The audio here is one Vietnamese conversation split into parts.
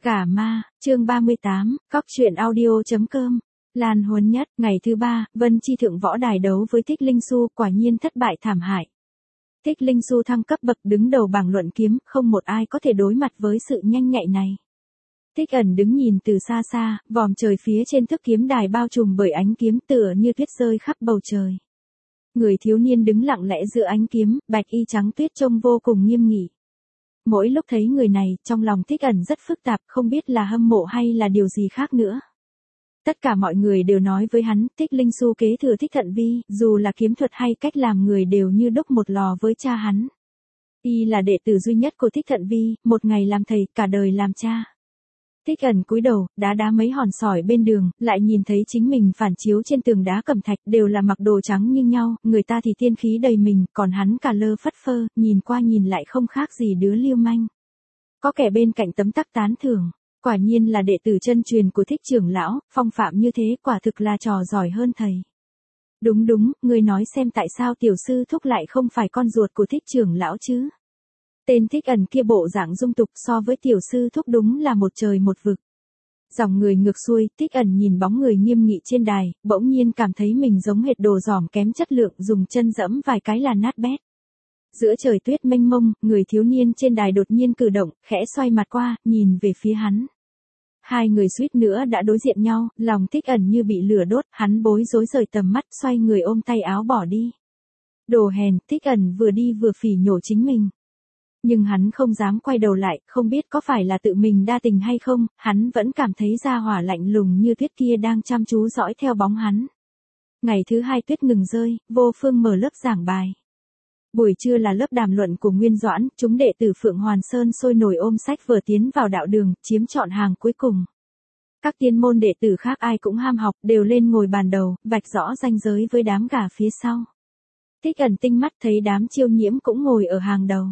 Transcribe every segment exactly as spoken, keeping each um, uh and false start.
Gả ma, chương ba mươi tám, cóc truyện audio.com. Lan Huấn Nhất, ngày thứ ba, Vân Chi thượng võ đài đấu với Thích Linh Xu, quả nhiên thất bại thảm hại. Thích Linh Xu thăng cấp bậc đứng đầu bảng luận kiếm, không một ai có thể đối mặt với sự nhanh nhạy này. Thích Ẩn đứng nhìn từ xa xa, vòm trời phía trên thức kiếm đài bao trùm bởi ánh kiếm tựa như tuyết rơi khắp bầu trời. Người thiếu niên đứng lặng lẽ giữa ánh kiếm, bạch y trắng tuyết trông vô cùng nghiêm nghị. Mỗi lúc thấy người này, trong lòng Thích Ẩn rất phức tạp, không biết là hâm mộ hay là điều gì khác nữa. Tất cả mọi người đều nói với hắn, Thích Linh Xu kế thừa Thích Thận Vi, dù là kiếm thuật hay cách làm người đều như đúc một lò với cha hắn. Y là đệ tử duy nhất của Thích Thận Vi, một ngày làm thầy, cả đời làm cha. Thích Ẩn cúi đầu, đá đá mấy hòn sỏi bên đường, lại nhìn thấy chính mình phản chiếu trên tường đá cẩm thạch, đều là mặc đồ trắng như nhau, người ta thì tiên khí đầy mình, còn hắn cả lơ phất phơ, nhìn qua nhìn lại không khác gì đứa lưu manh. Có kẻ bên cạnh tấm tắc tán thưởng, quả nhiên là đệ tử chân truyền của Thích trưởng lão, phong phạm như thế quả thực là trò giỏi hơn thầy. Đúng đúng, người nói xem tại sao tiểu sư thúc lại không phải con ruột của Thích trưởng lão chứ? Tên Thích Ẩn kia bộ dạng dung tục so với tiểu sư thúc đúng là một trời một vực. Dòng người ngược xuôi, Thích Ẩn nhìn bóng người nghiêm nghị trên đài, bỗng nhiên cảm thấy mình giống hệt đồ giỏm kém chất lượng, dùng chân dẫm vài cái là nát bét. Giữa trời tuyết mênh mông, người thiếu niên trên đài đột nhiên cử động, khẽ xoay mặt qua, nhìn về phía hắn. Hai người suýt nữa đã đối diện nhau, lòng Thích Ẩn như bị lửa đốt, hắn bối rối rời tầm mắt, xoay người ôm tay áo bỏ đi. Đồ hèn, Thích Ẩn vừa đi vừa phỉ nhổ chính mình. Nhưng hắn không dám quay đầu lại, không biết có phải là tự mình đa tình hay không, hắn vẫn cảm thấy gia hỏa lạnh lùng như tuyết kia đang chăm chú dõi theo bóng hắn. Ngày thứ hai tuyết ngừng rơi, Vô Phương mở lớp giảng bài. Buổi trưa là lớp đàm luận của Nguyên Doãn, chúng đệ tử Phượng Hoàn Sơn sôi nổi ôm sách vừa tiến vào đạo đường, chiếm trọn hàng cuối cùng. Các tiên môn đệ tử khác ai cũng ham học, đều lên ngồi bàn đầu, vạch rõ ranh giới với đám gà phía sau. Thích Ẩn tinh mắt thấy đám Chiêu Nhiễm cũng ngồi ở hàng đầu.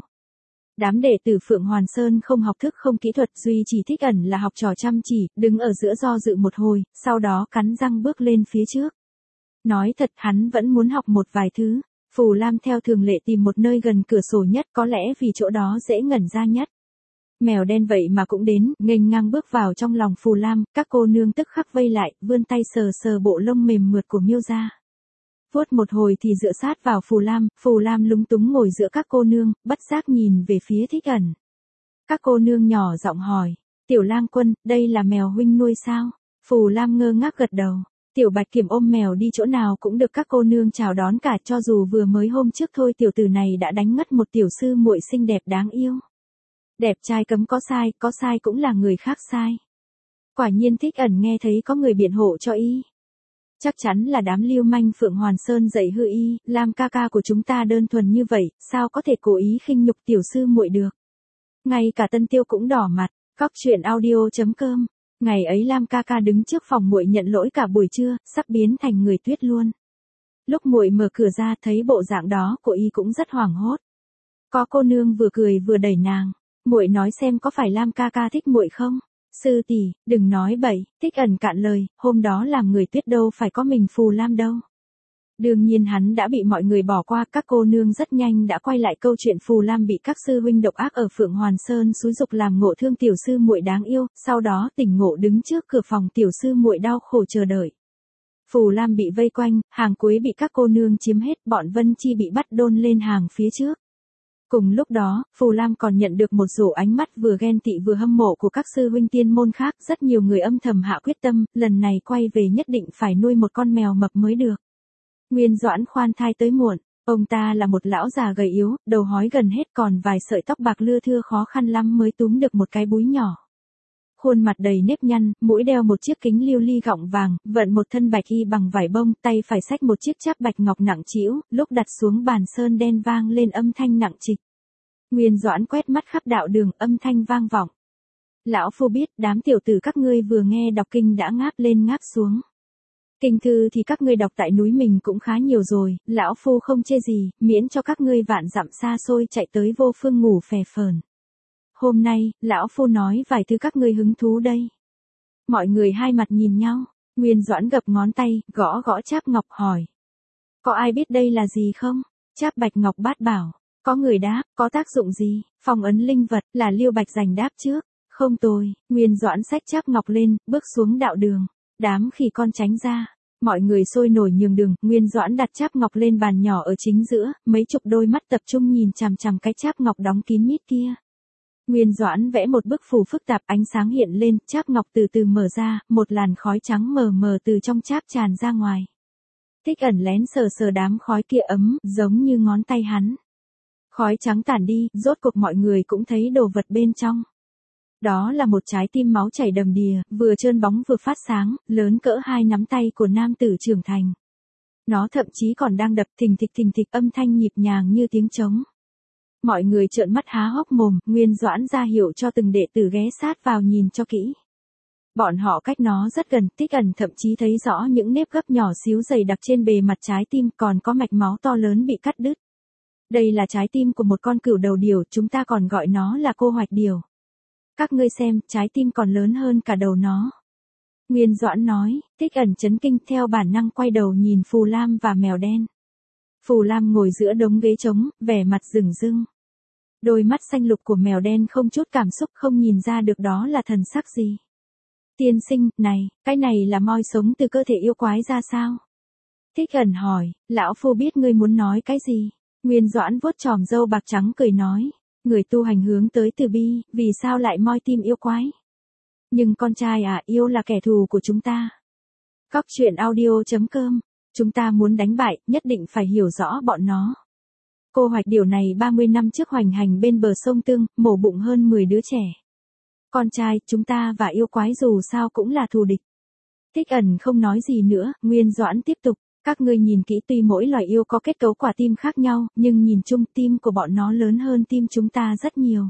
Đám đệ tử Phượng Hoàn Sơn không học thức không kỹ thuật, duy chỉ Thích Ẩn là học trò chăm chỉ, đứng ở giữa do dự một hồi, sau đó cắn răng bước lên phía trước. Nói thật hắn vẫn muốn học một vài thứ. Phù Lam theo thường lệ tìm một nơi gần cửa sổ nhất, có lẽ vì chỗ đó dễ ngẩn ra nhất. Mèo đen vậy mà cũng đến, nghênh ngang bước vào trong lòng Phù Lam, các cô nương tức khắc vây lại, vươn tay sờ sờ bộ lông mềm mượt của Miêu gia. Vuốt một hồi thì dựa sát vào Phù Lam, Phù Lam lúng túng ngồi giữa các cô nương, bất giác nhìn về phía Thích Ẩn. Các cô nương nhỏ giọng hỏi, Tiểu Lang Quân, đây là mèo huynh nuôi sao? Phù Lam ngơ ngác gật đầu. Tiểu Bạch Kiểm ôm mèo đi chỗ nào cũng được các cô nương chào đón cả, cho dù vừa mới hôm trước thôi tiểu tử này đã đánh ngất một tiểu sư muội xinh đẹp đáng yêu. Đẹp trai cấm có sai, có sai cũng là người khác sai. Quả nhiên Thích Ẩn nghe thấy có người biện hộ cho y. Chắc chắn là đám lưu manh Phượng Hoàn Sơn dạy hư y, Lam ca ca của chúng ta đơn thuần như vậy, sao có thể cố ý khinh nhục tiểu sư muội được. Ngay cả Tân Tiêu cũng đỏ mặt, cóc truyện audio.com. Ngày ấy Lam ca ca đứng trước phòng muội nhận lỗi cả buổi trưa, sắp biến thành người tuyết luôn. Lúc muội mở cửa ra thấy bộ dạng đó của y cũng rất hoảng hốt. Có cô nương vừa cười vừa đẩy nàng, muội nói xem có phải Lam ca ca thích muội không? Sư tỷ, đừng nói bậy, Thích Ẩn cạn lời, hôm đó làm người tuyết đâu phải có mình Phù Lam đâu. Đương nhiên hắn đã bị mọi người bỏ qua, các cô nương rất nhanh đã quay lại câu chuyện Phù Lam bị các sư huynh độc ác ở Phượng Hoàn Sơn xúi dục làm ngộ thương tiểu sư muội đáng yêu, sau đó tỉnh ngộ đứng trước cửa phòng tiểu sư muội đau khổ chờ đợi. Phù Lam bị vây quanh, hàng cuối bị các cô nương chiếm hết, bọn Vân Chi bị bắt đôn lên hàng phía trước. Cùng lúc đó, Phù Lam còn nhận được một rổ ánh mắt vừa ghen tị vừa hâm mộ của các sư huynh tiên môn khác, rất nhiều người âm thầm hạ quyết tâm, lần này quay về nhất định phải nuôi một con mèo mập mới được. Nguyên Doãn khoan thai tới muộn, ông ta là một lão già gầy yếu, đầu hói gần hết còn vài sợi tóc bạc lưa thưa khó khăn lắm mới túm được một cái búi nhỏ. Khuôn mặt đầy nếp nhăn, mũi đeo một chiếc kính lưu ly gọng vàng, vận một thân bạch y bằng vải bông, tay phải xách một chiếc cháp bạch ngọc nặng trĩu, lúc đặt xuống bàn sơn đen vang lên âm thanh nặng trịch. Nguyên Doãn quét mắt khắp đạo đường, âm thanh vang vọng. Lão phu biết, đám tiểu tử các ngươi vừa nghe đọc kinh đã ngáp lên ngáp xuống. Kinh thư thì các ngươi đọc tại núi mình cũng khá nhiều rồi, lão phu không chê gì, miễn cho các ngươi vạn dặm xa xôi chạy tới Vô Phương ngủ phè phờn. Hôm nay, lão phu nói vài thứ các ngươi hứng thú đây. Mọi người hai mặt nhìn nhau, Nguyên Doãn gập ngón tay, gõ gõ cháp ngọc hỏi. Có ai biết đây là gì không? Cháp bạch ngọc bát bảo. Có người đáp, có tác dụng gì? Phong ấn linh vật, là Liêu Bạch Dành đáp trước. Không tồi, Nguyên Doãn xách cháp ngọc lên, bước xuống đạo đường. Đám khỉ con tránh ra. Mọi người sôi nổi nhường đường, Nguyên Doãn đặt cháp ngọc lên bàn nhỏ ở chính giữa, mấy chục đôi mắt tập trung nhìn chằm chằm cái cháp ngọc đóng kín mít kia. Nguyên Doãn vẽ một bức phù phức tạp, ánh sáng hiện lên, cháp ngọc từ từ mở ra, một làn khói trắng mờ mờ từ trong cháp tràn ra ngoài. Thích Ẩn lén sờ sờ đám khói kia ấm, giống như ngón tay hắn. Khói trắng tản đi, rốt cuộc mọi người cũng thấy đồ vật bên trong. Đó là một trái tim máu chảy đầm đìa, vừa trơn bóng vừa phát sáng, lớn cỡ hai nắm tay của nam tử trưởng thành. Nó thậm chí còn đang đập thình thịch thình thịch, âm thanh nhịp nhàng như tiếng trống. Mọi người trợn mắt há hốc mồm, Nguyên Doãn ra hiệu cho từng đệ tử ghé sát vào nhìn cho kỹ. Bọn họ cách nó rất gần, Thích Ẩn thậm chí thấy rõ những nếp gấp nhỏ xíu dày đặc trên bề mặt trái tim, còn có mạch máu to lớn bị cắt đứt. Đây là trái tim của một con cừu đầu điểu, chúng ta còn gọi nó là cô hoạch điểu. Các ngươi xem, trái tim còn lớn hơn cả đầu nó. Nguyên Doãn nói. Thích Ẩn chấn kinh, theo bản năng quay đầu nhìn Phù Lam và mèo đen. Phù Lam ngồi giữa đống ghế trống, vẻ mặt rừng rưng. Đôi mắt xanh lục của mèo đen không chút cảm xúc, không nhìn ra được đó là thần sắc gì. Tiên sinh, này, cái này là moi sống từ cơ thể yêu quái ra sao? Thích Ẩn hỏi. Lão phu biết ngươi muốn nói cái gì. Nguyên Doãn vuốt chòm râu bạc trắng cười nói. Người tu hành hướng tới từ bi, vì sao lại moi tim yêu quái? Nhưng con trai à, yêu là kẻ thù của chúng ta. Cóc truyện audio chấm com. Chúng ta muốn đánh bại, nhất định phải hiểu rõ bọn nó. Cô hoạch điểu này ba mươi năm trước hoành hành bên bờ sông Tương, mổ bụng hơn mười đứa trẻ. Con trai, chúng ta và yêu quái dù sao cũng là thù địch. Thích Ẩn không nói gì nữa, Nguyên Doãn tiếp tục. Các ngươi nhìn kỹ, tuy mỗi loài yêu có kết cấu quả tim khác nhau, nhưng nhìn chung tim của bọn nó lớn hơn tim chúng ta rất nhiều.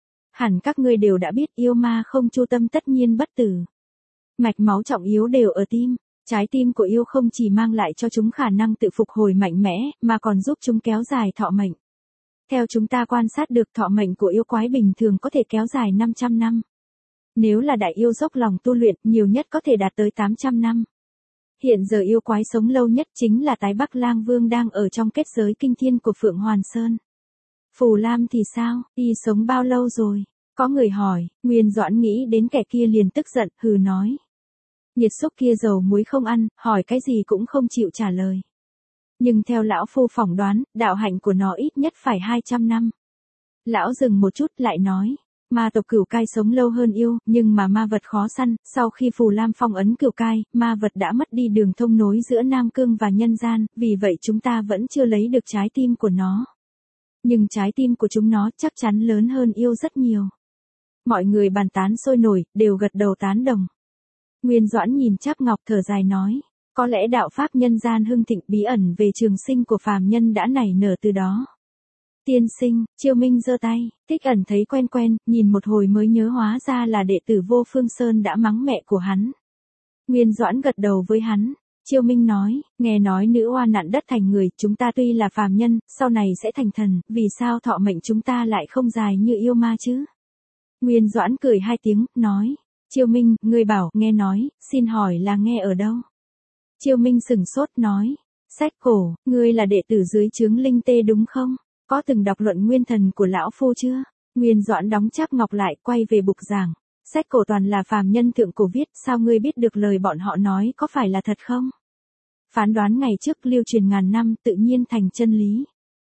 Hẳn các ngươi đều đã biết yêu ma không chu tâm tất nhiên bất tử. Mạch máu trọng yếu đều ở tim. Trái tim của yêu không chỉ mang lại cho chúng khả năng tự phục hồi mạnh mẽ, mà còn giúp chúng kéo dài thọ mệnh. Theo chúng ta quan sát được, thọ mệnh của yêu quái bình thường có thể kéo dài năm trăm năm. Nếu là đại yêu dốc lòng tu luyện, nhiều nhất có thể đạt tới tám trăm năm. Hiện giờ yêu quái sống lâu nhất chính là Tái Bắc Lang Vương đang ở trong kết giới kinh thiên của Phượng Hoàn Sơn. Phù Lam thì sao, y sống bao lâu rồi? Có người hỏi. Nguyên Doãn nghĩ đến kẻ kia liền tức giận, hừ nói. Nhiệt xúc kia dầu muối không ăn, hỏi cái gì cũng không chịu trả lời. Nhưng theo lão phu phỏng đoán, đạo hạnh của nó ít nhất phải hai trăm năm. Lão dừng một chút lại nói. Ma tộc Cửu Cai sống lâu hơn yêu, nhưng mà ma vật khó săn, sau khi Phù Lam phong ấn Cửu Cai, ma vật đã mất đi đường thông nối giữa Nam Cương và nhân gian, vì vậy chúng ta vẫn chưa lấy được trái tim của nó. Nhưng trái tim của chúng nó chắc chắn lớn hơn yêu rất nhiều. Mọi người bàn tán sôi nổi, đều gật đầu tán đồng. Nguyên Doãn nhìn cháp ngọc thở dài nói. Có lẽ đạo pháp nhân gian hưng thịnh, bí ẩn về trường sinh của phàm nhân đã nảy nở từ đó. Tiên sinh, Chiêu Minh giơ tay, Thích Ẩn thấy quen quen, nhìn một hồi mới nhớ hóa ra là đệ tử Vô Phương Sơn đã mắng mẹ của hắn. Nguyên Doãn gật đầu với hắn. Chiêu Minh nói, nghe nói nữ oa nặn đất thành người, chúng ta tuy là phàm nhân, sau này sẽ thành thần, vì sao thọ mệnh chúng ta lại không dài như yêu ma chứ? Nguyên Doãn cười hai tiếng, nói. Chiêu Minh, ngươi bảo, nghe nói, xin hỏi là nghe ở đâu? Chiêu Minh sừng sốt nói. Sách cổ, ngươi là đệ tử dưới trướng Linh Tê đúng không? Có từng đọc luận nguyên thần của lão phu chưa? Nguyên Doãn đóng cháp ngọc lại, quay về bục giảng. Sách cổ toàn là phàm nhân thượng cổ viết, sao ngươi biết được lời bọn họ nói có phải là thật không? Phán đoán ngày trước lưu truyền ngàn năm tự nhiên thành chân lý.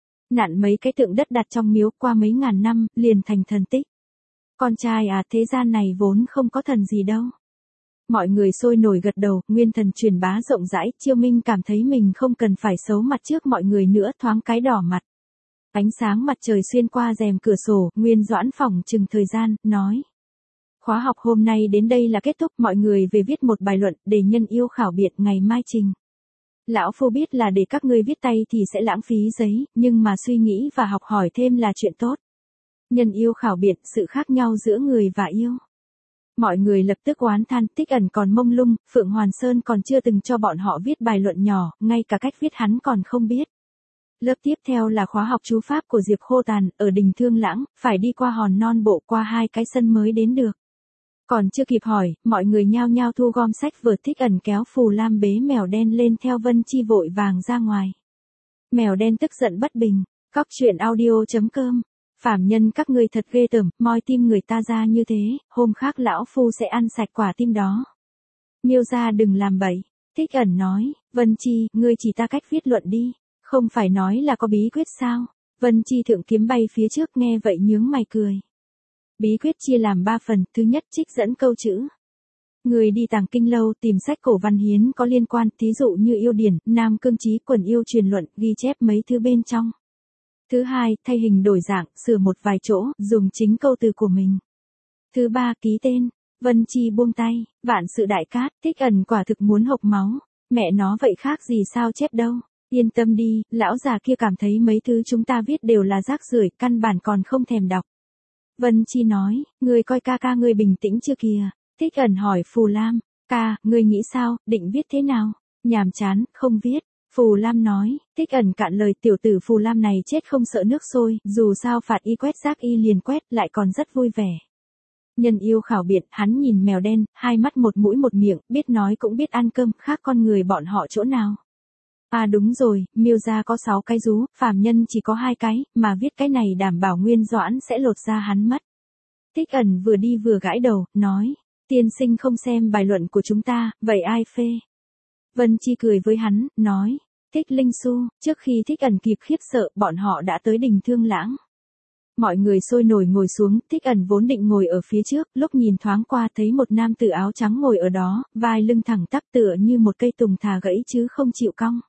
Nặn mấy cái tượng đất đặt trong miếu qua mấy ngàn năm, liền thành thần tích. Con trai à, thế gian này vốn không có thần gì đâu. Mọi người sôi nổi gật đầu, nguyên thần truyền bá rộng rãi, Chiêu Minh cảm thấy mình không cần phải xấu mặt trước mọi người nữa, thoáng cái đỏ mặt. Ánh sáng mặt trời xuyên qua rèm cửa sổ, Nguyên Doãn phỏng chừng thời gian, nói. Khóa học hôm nay đến đây là kết thúc, mọi người về viết một bài luận, để nhân yêu khảo biện ngày mai trình. Lão phu biết là để các ngươi viết tay thì sẽ lãng phí giấy, nhưng mà suy nghĩ và học hỏi thêm là chuyện tốt. Nhân yêu khảo biện, sự khác nhau giữa người và yêu. Mọi người lập tức oán than, Thích Ẩn còn mông lung, Phượng Hoàn Sơn còn chưa từng cho bọn họ viết bài luận nhỏ, ngay cả cách viết hắn còn không biết. Lớp tiếp theo là khóa học chú pháp của Diệp Khô Tàn, ở đỉnh Thương Lãng, phải đi qua hòn non bộ, qua hai cái sân mới đến được. Còn chưa kịp hỏi, mọi người nhao nhao thu gom sách vở. Thích Ẩn kéo Phù Lam bế mèo đen lên theo Vân Chi vội vàng ra ngoài. Mèo đen tức giận bất bình. Cóc truyện audio chấm com Phàm nhân các ngươi thật ghê tởm, moi tim người ta ra như thế, hôm khác lão phu sẽ ăn sạch quả tim đó. Miêu gia đừng làm bậy. Thích Ẩn nói, Vân Chi, ngươi chỉ ta cách viết luận đi, không phải nói là có bí quyết sao? Vân Chi thượng kiếm bay phía trước nghe vậy nhướng mày cười. Bí quyết chia làm ba phần, thứ nhất trích dẫn câu chữ. Người đi tàng kinh lâu tìm sách cổ văn hiến có liên quan, thí dụ như yêu điển, nam cương chí, quần yêu truyền luận, ghi chép mấy thứ bên trong. Thứ hai, thay hình đổi dạng, sửa một vài chỗ, dùng chính câu từ của mình. Thứ ba, ký tên. Vân Chi buông tay, vạn sự đại cát, Thích Ẩn quả thực muốn hộc máu. Mẹ nó vậy khác gì sao chép đâu. Yên tâm đi, lão già kia cảm thấy mấy thứ chúng ta viết đều là rác rưởi, căn bản còn không thèm đọc. Vân Chi nói, người coi ca ca ngươi bình tĩnh chưa kìa. Thích Ẩn hỏi Phù Lam, ca, ngươi nghĩ sao, định viết thế nào? Nhàm chán, không viết. Phù Lam nói, Thích Ẩn cạn lời, tiểu tử Phù Lam này chết không sợ nước sôi, dù sao phạt y quét rác y liền quét, lại còn rất vui vẻ. Nhân yêu khảo biện, hắn nhìn mèo đen, hai mắt một mũi một miệng, biết nói cũng biết ăn cơm, khác con người bọn họ chỗ nào. À đúng rồi, Miêu gia có sáu cái rú, phàm nhân chỉ có hai cái, mà viết cái này đảm bảo Nguyên Doãn sẽ lột ra hắn mất. Thích Ẩn vừa đi vừa gãi đầu, nói, tiên sinh không xem bài luận của chúng ta, vậy ai phê? Vân Chi cười với hắn, nói, Thích Linh Xu, trước khi Thích Ẩn kịp khiếp sợ, bọn họ đã tới đình Thương Lãng. Mọi người sôi nổi ngồi xuống, Thích Ẩn vốn định ngồi ở phía trước, lúc nhìn thoáng qua thấy một nam tử áo trắng ngồi ở đó, vai lưng thẳng tắp tựa như một cây tùng thà gãy chứ không chịu cong.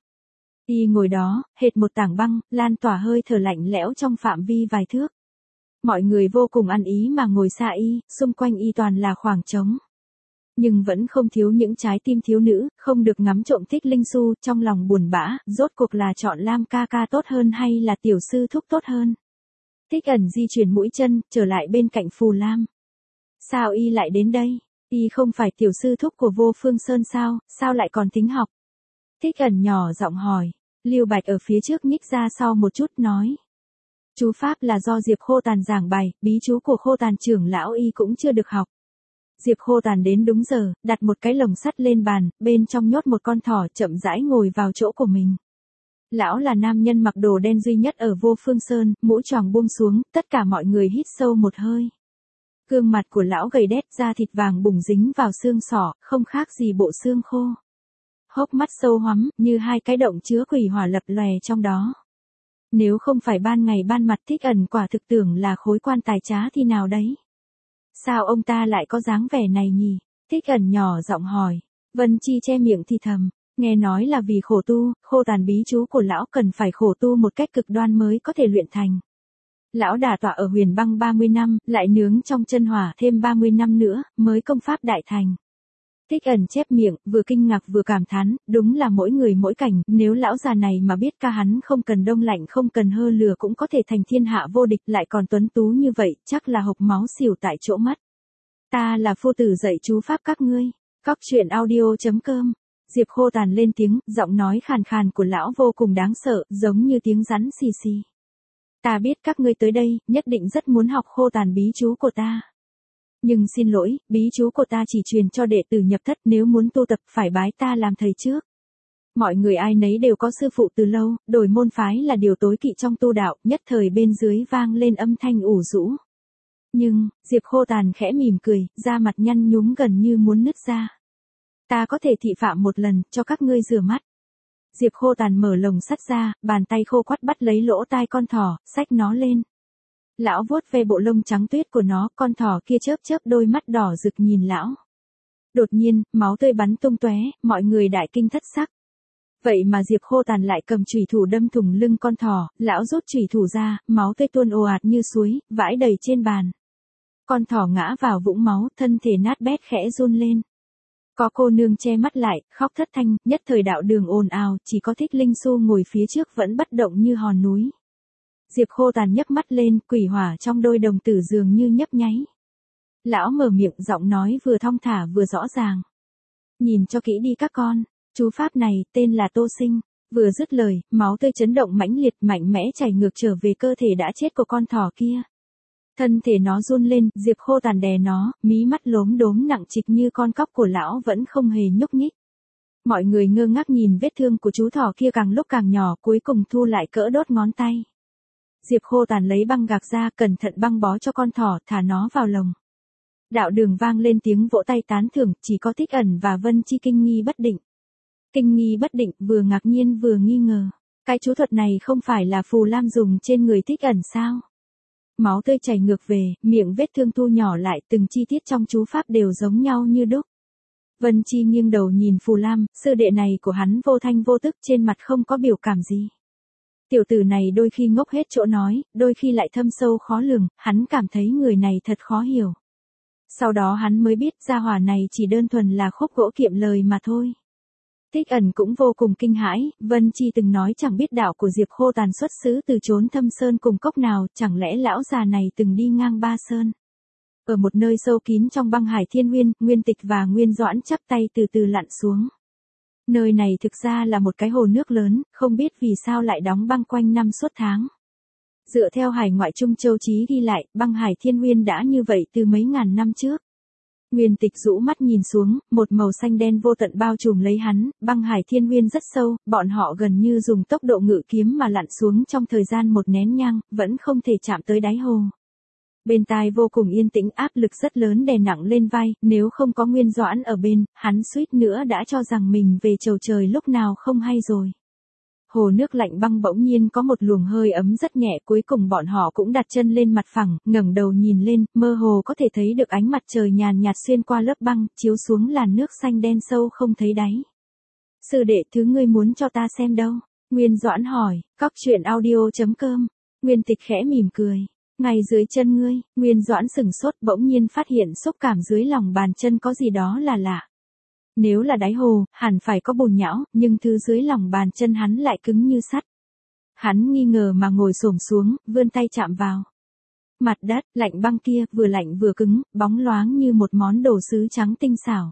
Y ngồi đó, hệt một tảng băng, lan tỏa hơi thở lạnh lẽo trong phạm vi vài thước. Mọi người vô cùng ăn ý mà ngồi xa y, xung quanh y toàn là khoảng trống. Nhưng vẫn không thiếu những trái tim thiếu nữ, không được ngắm trộm Thích Linh Xu, trong lòng buồn bã, rốt cuộc là chọn Lam ca ca tốt hơn hay là tiểu sư thúc tốt hơn. Thích Ẩn di chuyển mũi chân, trở lại bên cạnh Phù Lam. Sao y lại đến đây? Y không phải tiểu sư thúc của Vô Phương Sơn sao, sao lại còn tính học? Thích Ẩn nhỏ giọng hỏi. Lưu Bạch ở phía trước nhích ra sau một chút nói. Chú pháp là do Diệp Khô Tàn giảng bài, bí chú của Khô Tàn trưởng lão y cũng chưa được học. Diệp Khô Tàn đến đúng giờ, đặt một cái lồng sắt lên bàn, bên trong nhốt một con thỏ, chậm rãi ngồi vào chỗ của mình. Lão là nam nhân mặc đồ đen duy nhất ở Vô Phương Sơn, mũ choàng buông xuống, tất cả mọi người hít sâu một hơi. Gương mặt của lão gầy đét, da thịt vàng bùng dính vào xương sọ, không khác gì bộ xương khô. Hốc mắt sâu hoắm, như hai cái động chứa quỷ hỏa lập lòe trong đó. Nếu không phải ban ngày ban mặt, Thích Ẩn quả thực tưởng là khối quan tài trá thì nào đấy. Sao ông ta lại có dáng vẻ này nhỉ? Thích Ẩn nhỏ giọng hỏi. Vân Chi che miệng thì thầm. Nghe nói là vì khổ tu, Khô Tàn bí chú của lão cần phải khổ tu một cách cực đoan mới có thể luyện thành. Lão đả tọa ở Huyền Băng ba mươi năm, lại nướng trong chân hỏa thêm ba mươi năm nữa, mới công pháp đại thành. Thích Ẩn chép miệng, vừa kinh ngạc vừa cảm thán, đúng là mỗi người mỗi cảnh, nếu lão già này mà biết ca hắn không cần đông lạnh không cần hơ lửa cũng có thể thành thiên hạ vô địch, lại còn tuấn tú như vậy, chắc là hộc máu xỉu tại chỗ mất. Ta là phu tử dạy chú pháp các ngươi. Cóc truyện audio chấm com. Diệp Khô Tàn lên tiếng, giọng nói khàn khàn của lão vô cùng đáng sợ, giống như tiếng rắn xì xì. Ta biết các ngươi tới đây, nhất định rất muốn học Khô Tàn bí chú của ta. Nhưng xin lỗi, bí chú của ta chỉ truyền cho đệ tử nhập thất, nếu muốn tu tập phải bái ta làm thầy trước. Mọi người ai nấy đều có sư phụ từ lâu, đổi môn phái là điều tối kỵ trong tu đạo, nhất thời bên dưới vang lên âm thanh ủ rũ. Nhưng, Diệp Khô Tàn khẽ mỉm cười, da mặt nhăn nhúm gần như muốn nứt ra. Ta có thể thị phạm một lần, cho các ngươi rửa mắt. Diệp Khô Tàn mở lồng sắt ra, bàn tay khô quắt bắt lấy lỗ tai con thỏ, xách nó lên. Lão vuốt ve bộ lông trắng tuyết của nó, con thỏ kia chớp chớp đôi mắt đỏ rực nhìn lão. Đột nhiên, máu tươi bắn tung tóe, mọi người đại kinh thất sắc. Vậy mà Diệp Khô Tàn lại cầm chủy thủ đâm thủng lưng con thỏ, lão rút chủy thủ ra, máu tươi tuôn ồ ạt như suối, vãi đầy trên bàn. Con thỏ ngã vào vũng máu, thân thể nát bét khẽ run lên. Có cô nương che mắt lại, khóc thất thanh, nhất thời đạo đường ồn ào, chỉ có Thích Linh Xu ngồi phía trước vẫn bất động như hòn núi. Diệp Khô Tàn nhấc mắt lên, quỷ hỏa trong đôi đồng tử dường như nhấp nháy. Lão mở miệng, giọng nói vừa thong thả vừa rõ ràng. Nhìn cho kỹ đi các con, chú pháp này, tên là Tô Sinh. Vừa dứt lời, máu tươi chấn động mãnh liệt mạnh mẽ chảy ngược trở về cơ thể đã chết của con thỏ kia. Thân thể nó run lên, Diệp Khô Tàn đè nó, mí mắt lốm đốm nặng trịch như con cóc của lão vẫn không hề nhúc nhích. Mọi người ngơ ngác nhìn vết thương của chú thỏ kia càng lúc càng nhỏ, cuối cùng thu lại cỡ đốt ngón tay. Diệp Khô Tàn lấy băng gạc ra, cẩn thận băng bó cho con thỏ, thả nó vào lồng. Đạo Đường vang lên tiếng vỗ tay tán thưởng, chỉ có Thích Ẩn và Vân Chi kinh nghi bất định. Kinh nghi bất định, vừa ngạc nhiên vừa nghi ngờ. Cái chú thuật này không phải là Phù Lam dùng trên người Thích Ẩn sao? Máu tươi chảy ngược về, miệng vết thương thu nhỏ lại, từng chi tiết trong chú pháp đều giống nhau như đúc. Vân Chi nghiêng đầu nhìn Phù Lam, sư đệ này của hắn vô thanh vô tức, trên mặt không có biểu cảm gì. Tiểu tử này đôi khi ngốc hết chỗ nói, đôi khi lại thâm sâu khó lường, hắn cảm thấy người này thật khó hiểu. Sau đó hắn mới biết gia hỏa này chỉ đơn thuần là khúc gỗ kiệm lời mà thôi. Thích Ẩn cũng vô cùng kinh hãi, Vân Chi từng nói chẳng biết đạo của Diệp Khô Tàn xuất xứ từ chốn thâm sơn cùng cốc nào, chẳng lẽ lão già này từng đi ngang ba sơn. Ở một nơi sâu kín trong băng hải thiên nguyên, Nguyên Tịch và Nguyên Doãn chắp tay từ từ lặn xuống. Nơi này thực ra là một cái hồ nước lớn, không biết vì sao lại đóng băng quanh năm suốt tháng. Dựa theo hải ngoại Trung Châu Chí ghi lại, băng hải thiên nguyên đã như vậy từ mấy ngàn năm trước. Nguyên Tịch rũ mắt nhìn xuống, một màu xanh đen vô tận bao trùm lấy hắn, băng hải thiên nguyên rất sâu, bọn họ gần như dùng tốc độ ngự kiếm mà lặn xuống trong thời gian một nén nhang, vẫn không thể chạm tới đáy hồ. Bên tai vô cùng yên tĩnh, áp lực rất lớn đè nặng lên vai, nếu không có Nguyên Doãn ở bên, hắn suýt nữa đã cho rằng mình về chầu trời lúc nào không hay rồi. Hồ nước lạnh băng bỗng nhiên có một luồng hơi ấm rất nhẹ, cuối cùng bọn họ cũng đặt chân lên mặt phẳng, ngẩng đầu nhìn lên, mơ hồ có thể thấy được ánh mặt trời nhàn nhạt xuyên qua lớp băng, chiếu xuống làn nước xanh đen sâu không thấy đáy. Sư đệ, thứ ngươi muốn cho ta xem đâu? Nguyên Doãn hỏi. Cóc truyện audio chấm com. Nguyên Tịch khẽ mỉm cười. Ngay dưới chân ngươi. Nguyên Doãn sừng sốt, bỗng nhiên phát hiện xúc cảm dưới lòng bàn chân có gì đó là lạ. Nếu là đáy hồ, hẳn phải có bùn nhão, nhưng thứ dưới lòng bàn chân hắn lại cứng như sắt. Hắn nghi ngờ mà ngồi xổm xuống, vươn tay chạm vào. Mặt đất, lạnh băng kia, vừa lạnh vừa cứng, bóng loáng như một món đồ sứ trắng tinh xảo.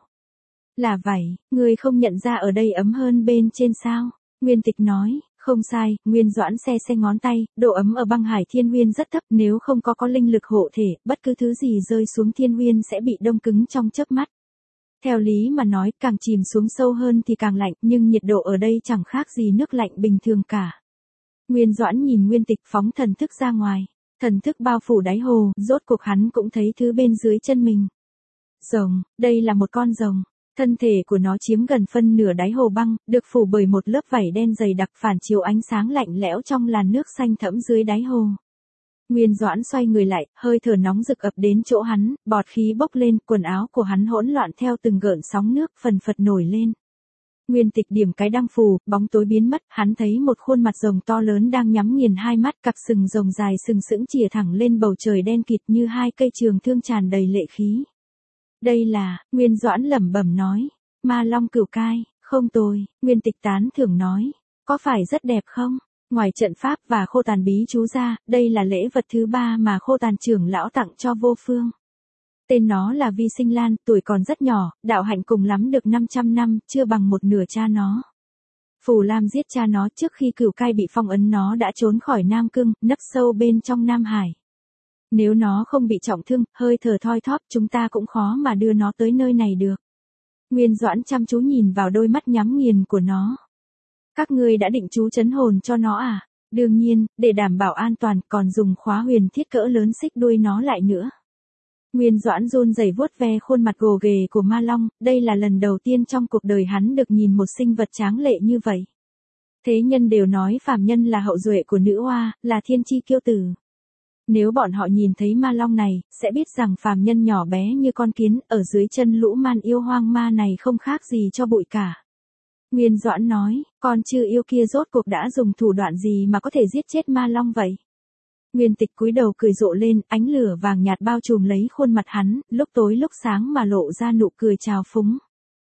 Là vậy, ngươi không nhận ra ở đây ấm hơn bên trên sao? Nguyên Tịch nói, không sai, Nguyên Doãn xe xe ngón tay, độ ấm ở băng hải thiên nguyên rất thấp, nếu không có có linh lực hộ thể, bất cứ thứ gì rơi xuống thiên nguyên sẽ bị đông cứng trong chớp mắt. Theo lý mà nói, càng chìm xuống sâu hơn thì càng lạnh, nhưng nhiệt độ ở đây chẳng khác gì nước lạnh bình thường cả. Nguyên Doãn nhìn Nguyên Tịch phóng thần thức ra ngoài. Thần thức bao phủ đáy hồ, rốt cuộc hắn cũng thấy thứ bên dưới chân mình. Rồng, đây là một con rồng. Thân thể của nó chiếm gần phân nửa đáy hồ băng, được phủ bởi một lớp vảy đen dày đặc phản chiếu ánh sáng lạnh lẽo trong làn nước xanh thẫm dưới đáy hồ. Nguyên Doãn xoay người lại, hơi thở nóng rực ập đến chỗ hắn, bọt khí bốc lên, quần áo của hắn hỗn loạn theo từng gợn sóng nước phần phật nổi lên. Nguyên Tịch điểm cái đăng phù, bóng tối biến mất, hắn thấy một khuôn mặt rồng to lớn đang nhắm nghiền hai mắt, cặp sừng rồng dài sừng sững chìa thẳng lên bầu trời đen kịt như hai cây trường thương tràn đầy lệ khí. Đây là, Nguyên Doãn lẩm bẩm nói, Ma Long Cửu Cai, không tồi, Nguyên Tịch tán thưởng nói, có phải rất đẹp không? Ngoài trận pháp và Khô Tàn bí chú ra, đây là lễ vật thứ ba mà Khô Tàn trưởng lão tặng cho Vô Phương. Tên nó là Vi Sinh Lan, tuổi còn rất nhỏ, đạo hạnh cùng lắm được năm trăm năm, chưa bằng một nửa cha nó. Phù Lam giết cha nó trước khi Cửu Cai bị phong ấn, nó đã trốn khỏi Nam Cương, nấp sâu bên trong Nam Hải. Nếu nó không bị trọng thương, hơi thở thoi thóp, chúng ta cũng khó mà đưa nó tới nơi này được. Nguyên Doãn chăm chú nhìn vào đôi mắt nhắm nghiền của nó. Các ngươi đã định chú trấn hồn cho nó à? Đương nhiên, để đảm bảo an toàn, còn dùng khóa huyền thiết cỡ lớn xích đuôi nó lại nữa. Nguyên Doãn run rẩy vuốt ve khuôn mặt gồ ghề của Ma Long, đây là lần đầu tiên trong cuộc đời hắn được nhìn một sinh vật tráng lệ như vậy. Thế nhân đều nói phàm nhân là hậu duệ của nữ oa, là thiên chi kiêu tử. Nếu bọn họ nhìn thấy Ma Long này, sẽ biết rằng phàm nhân nhỏ bé như con kiến, ở dưới chân lũ man yêu hoang ma này không khác gì cho bụi cả. Nguyên Doãn nói, con chư yêu kia rốt cuộc đã dùng thủ đoạn gì mà có thể giết chết Ma Long vậy? Nguyên Tịch cúi đầu cười rộ lên, ánh lửa vàng nhạt bao trùm lấy khuôn mặt hắn, lúc tối lúc sáng mà lộ ra nụ cười trào phúng.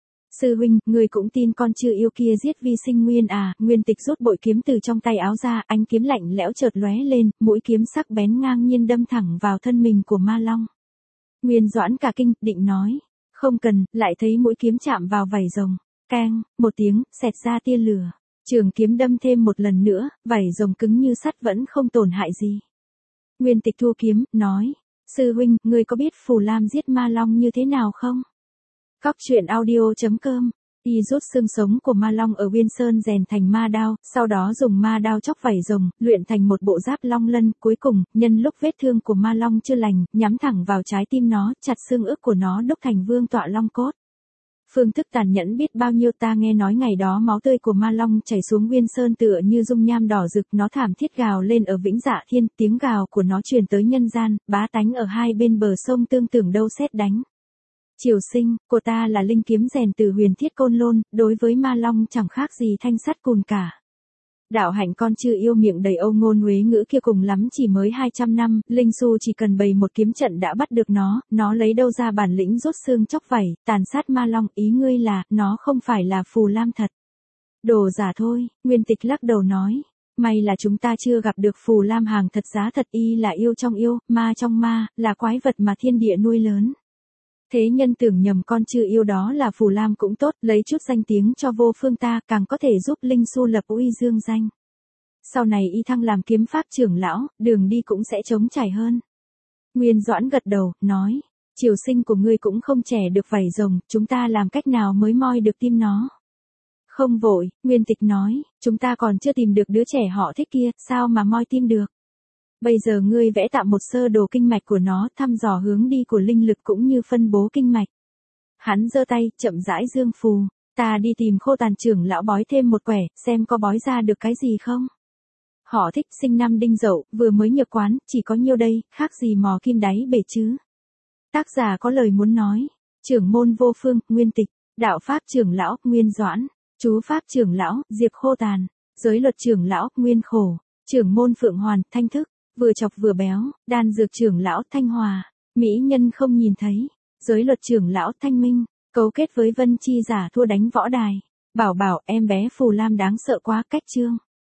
Sư huynh, người cũng tin con chư yêu kia giết Vi Sinh Nguyên à? Nguyên Tịch rút bội kiếm từ trong tay áo ra, ánh kiếm lạnh lẽo chợt lóe lên, mũi kiếm sắc bén ngang nhiên đâm thẳng vào thân mình của Ma Long. Nguyên Doãn cả kinh, định nói, không cần, lại thấy mũi kiếm chạm vào vảy rồng. Keng, một tiếng, xẹt ra tia lửa. Trường kiếm đâm thêm một lần nữa, vảy rồng cứng như sắt vẫn không tổn hại gì. Nguyên Tịch thu kiếm, nói, sư huynh, ngươi có biết Phù Lam giết Ma Long như thế nào không? Cóc truyện audio chấm com Y rút xương sống của ma long ở Uyên Sơn rèn thành ma đao, sau đó dùng ma đao chóc vảy rồng, luyện thành một bộ giáp long lân, cuối cùng, nhân lúc vết thương của ma long chưa lành, nhắm thẳng vào trái tim nó, chặt xương ức của nó đúc thành vương tọa long cốt. Phương thức tàn nhẫn biết bao nhiêu, ta nghe nói ngày đó máu tươi của ma long chảy xuống Uyên Sơn tựa như dung nham đỏ rực, nó thảm thiết gào lên ở Vĩnh Dạ Thiên, tiếng gào của nó truyền tới nhân gian, bá tánh ở hai bên bờ sông tương tưởng đâu sét đánh. Triều Sinh, của ta là linh kiếm rèn từ huyền thiết côn lôn, đối với ma long chẳng khác gì thanh sắt cùn cả. Đạo hạnh con chưa yêu miệng đầy âu ngôn huế ngữ kia cùng lắm chỉ mới hai trăm năm, Linh Xu chỉ cần bày một kiếm trận đã bắt được nó, nó lấy đâu ra bản lĩnh rút xương chóc vảy, tàn sát ma long, ý ngươi là, nó không phải là phù lam thật. Đồ giả thôi, Nguyên Tịch lắc đầu nói. May là chúng ta chưa gặp được phù lam hàng thật giá thật, y là yêu trong yêu, ma trong ma, là quái vật mà thiên địa nuôi lớn. Thế nhân tưởng nhầm con chưa yêu đó là phù lam cũng tốt, lấy chút danh tiếng cho vô phương ta, càng có thể giúp Linh Xu lập uy dương danh. Sau này y thăng làm kiếm pháp trưởng lão, đường đi cũng sẽ trống trải hơn. Nguyên Doãn gật đầu, nói, Triều Sinh của ngươi cũng không trẻ được vảy rồng, chúng ta làm cách nào mới moi được tim nó? Không vội, Nguyên Tịch nói, chúng ta còn chưa tìm được đứa trẻ họ thích kia, sao mà moi tim được? Bây giờ ngươi vẽ tạm một sơ đồ kinh mạch của nó, thăm dò hướng đi của linh lực cũng như phân bố kinh mạch. Hắn giơ tay, chậm rãi dương phù, ta đi tìm Khô Tàn trưởng lão bói thêm một quẻ, xem có bói ra được cái gì không. Họ thích, sinh năm Đinh Dậu, vừa mới nhập quán, chỉ có nhiêu đây, khác gì mò kim đáy bể chứ. Tác giả có lời muốn nói, trưởng môn Vô Phương, Nguyên Tịch, đạo pháp trưởng lão, Nguyên Doãn, chú pháp trưởng lão, Diệp Khô Tàn, giới luật trưởng lão, Nguyên Khổ, trưởng môn Phượng Hoàn, Thanh Thức, vừa chọc vừa béo, đan dược trưởng lão, Thanh Hòa, mỹ nhân không nhìn thấy, giới luật trưởng lão, Thanh Minh, cấu kết với Vân Chi giả thua đánh võ đài. Bảo bảo, em bé Phù Lam đáng sợ quá, cách chương.